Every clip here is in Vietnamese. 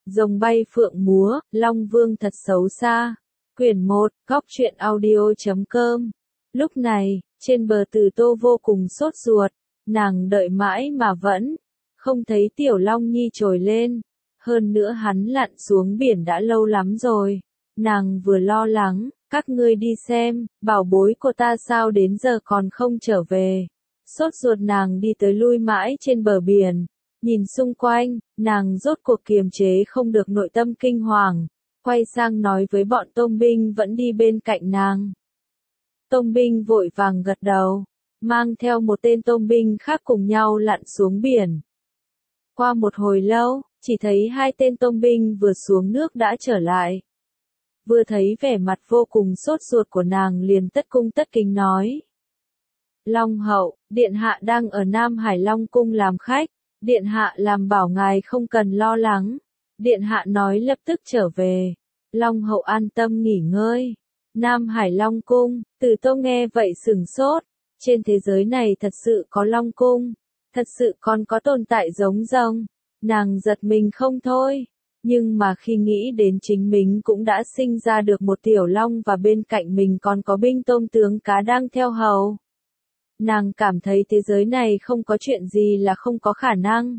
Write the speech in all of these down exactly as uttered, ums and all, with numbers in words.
Rồng bay phượng múa, Long Vương thật xấu xa. Quyển một, góc truyện audio chấm com. Lúc này, trên bờ Từ Tô vô cùng sốt ruột, nàng đợi mãi mà vẫn không thấy Tiểu Long Nhi trồi lên. Hơn nữa hắn lặn xuống biển đã lâu lắm rồi. Nàng vừa lo lắng, các ngươi đi xem, bảo bối của ta sao đến giờ còn không trở về. Sốt ruột nàng đi tới lui mãi trên bờ biển, nhìn xung quanh, nàng rốt cuộc kiềm chế không được nội tâm kinh hoàng, quay sang nói với bọn tôm binh vẫn đi bên cạnh nàng. Tôm binh vội vàng gật đầu, mang theo một tên tôm binh khác cùng nhau lặn xuống biển. Qua một hồi lâu, chỉ thấy hai tên tôm binh vừa xuống nước đã trở lại. Vừa thấy vẻ mặt vô cùng sốt ruột của nàng liền tất cung tất kính nói. Long hậu, điện hạ đang ở Nam Hải Long cung làm khách, điện hạ làm bảo ngài không cần lo lắng, điện hạ nói lập tức trở về. Long hậu an tâm nghỉ ngơi. Nam Hải Long cung, Từ Tô nghe vậy sửng sốt, trên thế giới này thật sự có Long cung, thật sự còn có tồn tại giống rồng, nàng giật mình không thôi. Nhưng mà khi nghĩ đến chính mình cũng đã sinh ra được một tiểu long và bên cạnh mình còn có binh tôm tướng cá đang theo hầu. Nàng cảm thấy thế giới này không có chuyện gì là không có khả năng.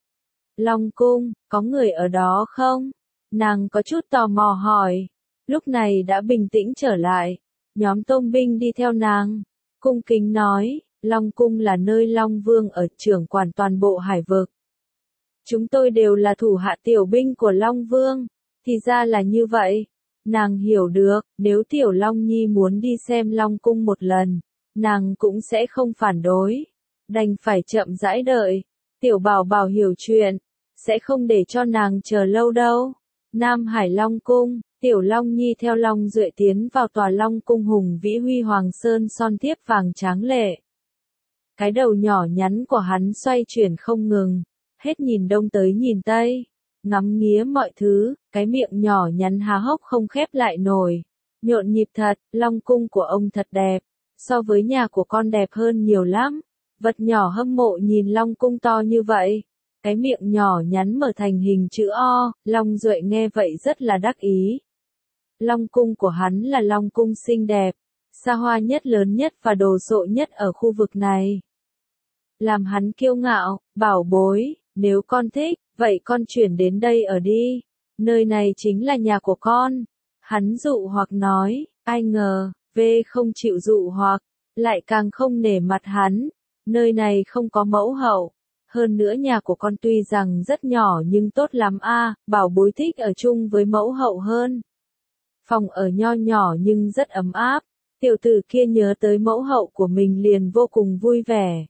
Long cung, có người ở đó không? Nàng có chút tò mò hỏi. Lúc này đã bình tĩnh trở lại. Nhóm tôm binh đi theo nàng. Cung kính nói, Long cung là nơi Long Vương ở trưởng quản toàn bộ hải vực. Chúng tôi đều là thủ hạ tiểu binh của Long Vương. Thì ra là như vậy. Nàng hiểu được, nếu Tiểu Long Nhi muốn đi xem Long cung một lần, nàng cũng sẽ không phản đối. Đành phải chậm rãi đợi. Tiểu Bảo Bảo hiểu chuyện, sẽ không để cho nàng chờ lâu đâu. Nam Hải Long cung, Tiểu Long Nhi theo Long Duệ tiến vào tòa Long cung hùng vĩ huy hoàng sơn son thiếp vàng tráng lệ. Cái đầu nhỏ nhắn của hắn xoay chuyển không ngừng, hết nhìn đông tới nhìn tây, ngắm nghía mọi thứ, cái miệng nhỏ nhắn há hốc không khép lại nổi. Nhộn nhịp thật, Long cung của ông thật đẹp, so với nhà của con đẹp hơn nhiều lắm. Vật nhỏ hâm mộ nhìn Long cung to như vậy, cái miệng nhỏ nhắn mở thành hình chữ O, Long Duệ nghe vậy rất là đắc ý. Long cung của hắn là Long cung xinh đẹp, xa hoa nhất, lớn nhất và đồ sộ nhất ở khu vực này. Làm hắn kiêu ngạo, bảo bối, nếu con thích, vậy con chuyển đến đây ở đi, nơi này chính là nhà của con. Hắn dụ hoặc nói, ai ngờ, V không chịu dụ hoặc, lại càng không nể mặt hắn, nơi này không có mẫu hậu. Hơn nữa nhà của con tuy rằng rất nhỏ nhưng tốt lắm a, à, bảo bối thích ở chung với mẫu hậu hơn. Phòng ở nho nhỏ nhưng rất ấm áp, tiểu tử kia nhớ tới mẫu hậu của mình liền vô cùng vui vẻ.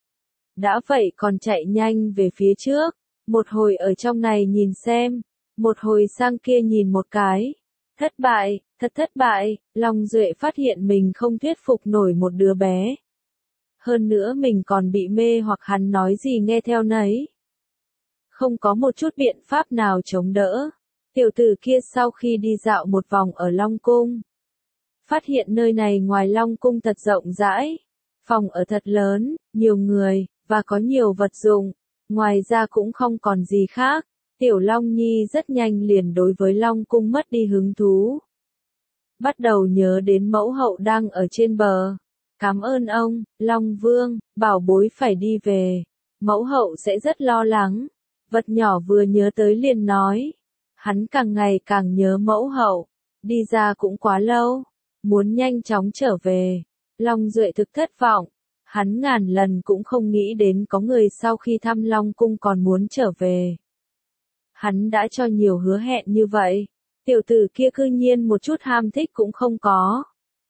Đã vậy còn chạy nhanh về phía trước, một hồi ở trong này nhìn xem, một hồi sang kia nhìn một cái. Thất bại, thật thất bại, Long Duệ phát hiện mình không thuyết phục nổi một đứa bé. Hơn nữa mình còn bị mê hoặc hắn nói gì nghe theo nấy. Không có một chút biện pháp nào chống đỡ. Tiểu tử kia sau khi đi dạo một vòng ở Long cung, phát hiện nơi này ngoài Long cung thật rộng rãi, phòng ở thật lớn, nhiều người, và có nhiều vật dụng, ngoài ra cũng không còn gì khác. Tiểu Long Nhi rất nhanh liền đối với Long cung mất đi hứng thú. Bắt đầu nhớ đến mẫu hậu đang ở trên bờ. Cảm ơn ông, Long Vương, bảo bối phải đi về. Mẫu hậu sẽ rất lo lắng. Vật nhỏ vừa nhớ tới liền nói. Hắn càng ngày càng nhớ mẫu hậu. Đi ra cũng quá lâu. Muốn nhanh chóng trở về. Long Duệ thực thất vọng. Hắn ngàn lần cũng không nghĩ đến có người sau khi thăm Long cung còn muốn trở về. Hắn đã cho nhiều hứa hẹn như vậy. Tiểu tử kia cư nhiên một chút ham thích cũng không có.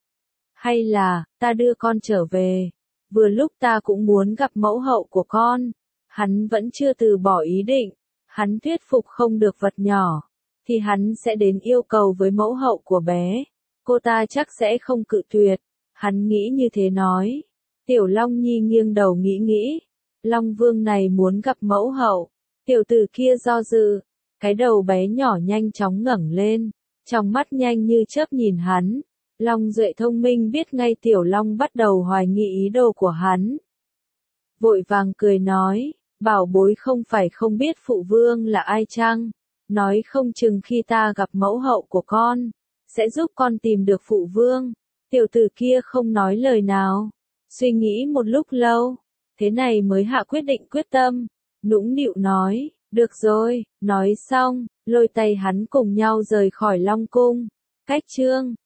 Hay là, ta đưa con trở về. Vừa lúc ta cũng muốn gặp mẫu hậu của con. Hắn vẫn chưa từ bỏ ý định. Hắn thuyết phục không được vật nhỏ. Thì hắn sẽ đến yêu cầu với mẫu hậu của bé. Cô ta chắc sẽ không cự tuyệt. Hắn nghĩ như thế nói. Tiểu Long Nhi nghiêng đầu nghĩ nghĩ. Long Vương này muốn gặp mẫu hậu. Tiểu tử kia do dự. Cái đầu bé nhỏ nhanh chóng ngẩng lên. Trong mắt nhanh như chớp nhìn hắn. Long Duệ thông minh biết ngay Tiểu Long bắt đầu hoài nghi ý đồ của hắn. Vội vàng cười nói, bảo bối không phải không biết phụ vương là ai chăng? nói không chừng khi ta gặp mẫu hậu của con, sẽ giúp con tìm được phụ vương. Tiểu tử kia không nói lời nào, suy nghĩ một lúc lâu, thế này mới hạ quyết định quyết tâm, nũng nịu nói, được rồi, nói xong, lôi tay hắn cùng nhau rời khỏi Long Cung. Cách chương